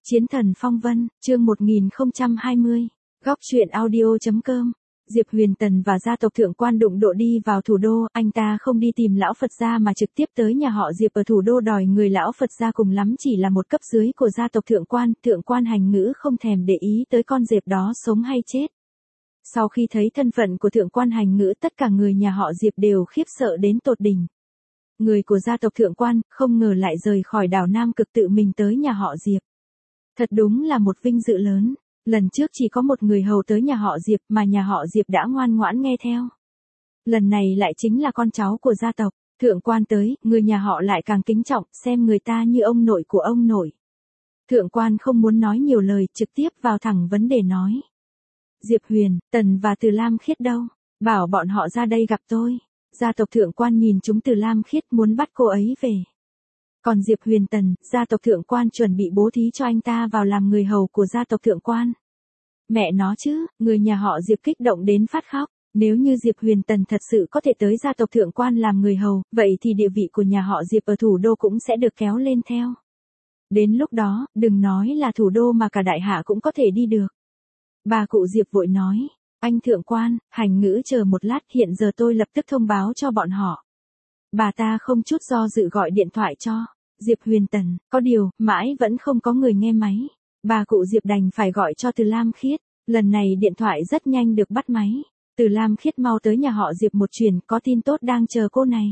Chiến thần phong vân, chương 1020. Góc truyện audio.com. Diệp Huyền Tần và gia tộc Thượng Quan đụng độ đi vào thủ đô, anh ta không đi tìm lão Phật gia mà trực tiếp tới nhà họ Diệp ở thủ đô đòi người lão Phật gia cùng lắm chỉ là một cấp dưới của gia tộc Thượng Quan Hành Ngữ không thèm để ý tới con Diệp đó sống hay chết. Sau khi thấy thân phận của Thượng Quan Hành Ngữ, tất cả người nhà họ Diệp đều khiếp sợ đến tột đỉnh. Người của gia tộc Thượng Quan không ngờ lại rời khỏi đảo Nam Cực tự mình tới nhà họ Diệp. Thật đúng là một vinh dự lớn. Lần trước chỉ có một người hầu tới nhà họ Diệp mà nhà họ Diệp đã ngoan ngoãn nghe theo. Lần này lại chính là con cháu của gia tộc Thượng Quan tới, người nhà họ lại càng kính trọng, xem người ta như ông nội của ông nội. Thượng Quan không muốn nói nhiều lời, trực tiếp vào thẳng vấn đề nói. Diệp Huyền, Tần và Từ Lam Khiết đâu? Bảo bọn họ ra đây gặp tôi. Gia tộc Thượng Quan nhìn chúng Từ Lam Khiết muốn bắt cô ấy về. Còn Diệp Huyền Tần, gia tộc Thượng Quan chuẩn bị bố thí cho anh ta vào làm người hầu của gia tộc Thượng Quan. Mẹ nó chứ, người nhà họ Diệp kích động đến phát khóc. Nếu như Diệp Huyền Tần thật sự có thể tới gia tộc Thượng Quan làm người hầu, vậy thì địa vị của nhà họ Diệp ở thủ đô cũng sẽ được kéo lên theo. Đến lúc đó, đừng nói là thủ đô mà cả đại hạ cũng có thể đi được. Bà cụ Diệp vội nói, anh Thượng Quan, Hành Ngữ chờ một lát, hiện giờ tôi lập tức thông báo cho bọn họ. Bà ta không chút do dự gọi điện thoại cho Diệp Huyền Tần, có điều, mãi vẫn không có người nghe máy. Bà cụ Diệp đành phải gọi cho Từ Lam Khiết, lần này điện thoại rất nhanh được bắt máy. Từ Lam Khiết mau tới nhà họ Diệp một chuyến, có tin tốt đang chờ cô này.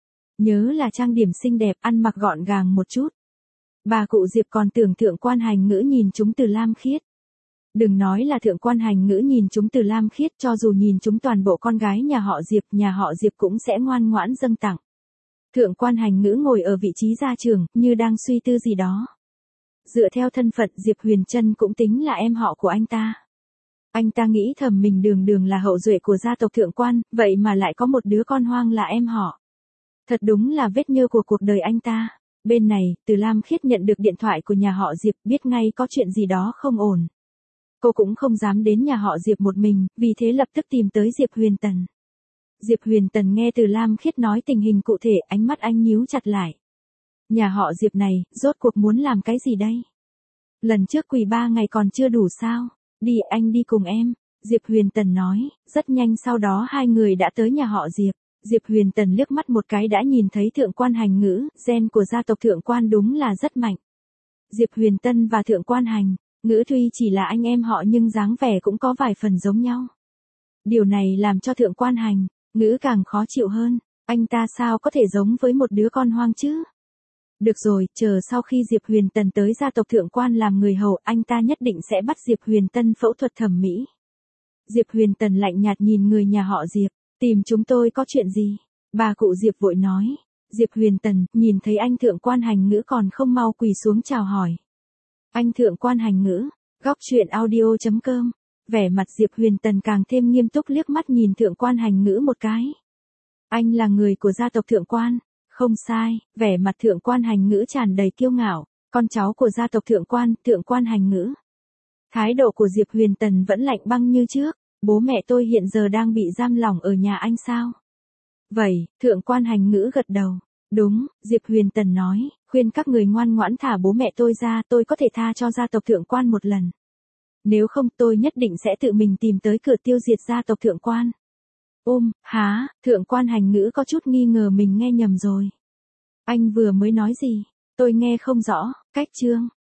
Nhớ là trang điểm xinh đẹp, ăn mặc gọn gàng một chút. Bà cụ Diệp còn tưởng Thượng Quan Hành Ngữ nhìn chúng Từ Lam Khiết. Đừng nói là Thượng Quan Hành Ngữ nhìn chúng Từ Lam Khiết, cho dù nhìn chúng toàn bộ con gái nhà họ Diệp cũng sẽ ngoan ngoãn dâng tặng. Thượng Quan Hành Ngữ ngồi ở vị trí gia trưởng, như đang suy tư gì đó. Dựa theo thân phận, Diệp Huyền Trân cũng tính là em họ của anh ta. Anh ta nghĩ thầm mình đường là hậu duệ của gia tộc Thượng Quan, vậy mà lại có một đứa con hoang là em họ. Thật đúng là vết nhơ của cuộc đời anh ta. Bên này, Từ Lam Khiết nhận được điện thoại của nhà họ Diệp, biết ngay có chuyện gì đó không ổn. Cô cũng không dám đến nhà họ Diệp một mình, vì thế lập tức tìm tới Diệp Huyền Tần. Diệp Huyền Tần nghe Từ Lam Khiết nói tình hình cụ thể, ánh mắt anh nhíu chặt lại. Nhà họ Diệp này, rốt cuộc muốn làm cái gì đây? Lần trước quỳ 3 ngày còn chưa đủ sao? Đi, anh đi cùng em. Diệp Huyền Tần nói, rất nhanh sau đó hai người đã tới nhà họ Diệp. Diệp Huyền Tần liếc mắt một cái đã nhìn thấy Thượng Quan Hành Ngữ, gen của gia tộc Thượng Quan đúng là rất mạnh. Diệp Huyền Tân và Thượng Quan Hành Ngữ tuy chỉ là anh em họ nhưng dáng vẻ cũng có vài phần giống nhau. Điều này làm cho Thượng Quan Hành Ngữ càng khó chịu hơn, anh ta sao có thể giống với một đứa con hoang chứ? Được rồi, chờ sau khi Diệp Huyền Tần tới gia tộc Thượng Quan làm người hầu, anh ta nhất định sẽ bắt Diệp Huyền Tân phẫu thuật thẩm mỹ. Diệp Huyền Tần lạnh nhạt nhìn người nhà họ Diệp, tìm chúng tôi có chuyện gì? Bà cụ Diệp vội nói. Diệp Huyền Tần nhìn thấy anh Thượng Quan Hành Ngữ còn không mau quỳ xuống chào hỏi. Anh Thượng Quan Hành Ngữ, góc truyện audio.com. Vẻ mặt Diệp Huyền Tần càng thêm nghiêm túc liếc mắt nhìn Thượng Quan Hành Ngữ một cái. Anh là người của gia tộc Thượng Quan. Không sai, vẻ mặt Thượng Quan Hành Ngữ tràn đầy kiêu ngạo, con cháu của gia tộc Thượng Quan Hành Ngữ. Thái độ của Diệp Huyền Tần vẫn lạnh băng như trước, bố mẹ tôi hiện giờ đang bị giam lỏng ở nhà anh sao? Vậy, Thượng Quan Hành Ngữ gật đầu. Đúng, Diệp Huyền Tần nói, khuyên các người ngoan ngoãn thả bố mẹ tôi ra, tôi có thể tha cho gia tộc Thượng Quan một lần. Nếu không tôi nhất định sẽ tự mình tìm tới cửa tiêu diệt gia tộc Thượng Quan. Há, Thượng Quan Hành Ngữ có chút nghi ngờ mình nghe nhầm rồi. Anh vừa mới nói gì? Tôi nghe không rõ, cách chương.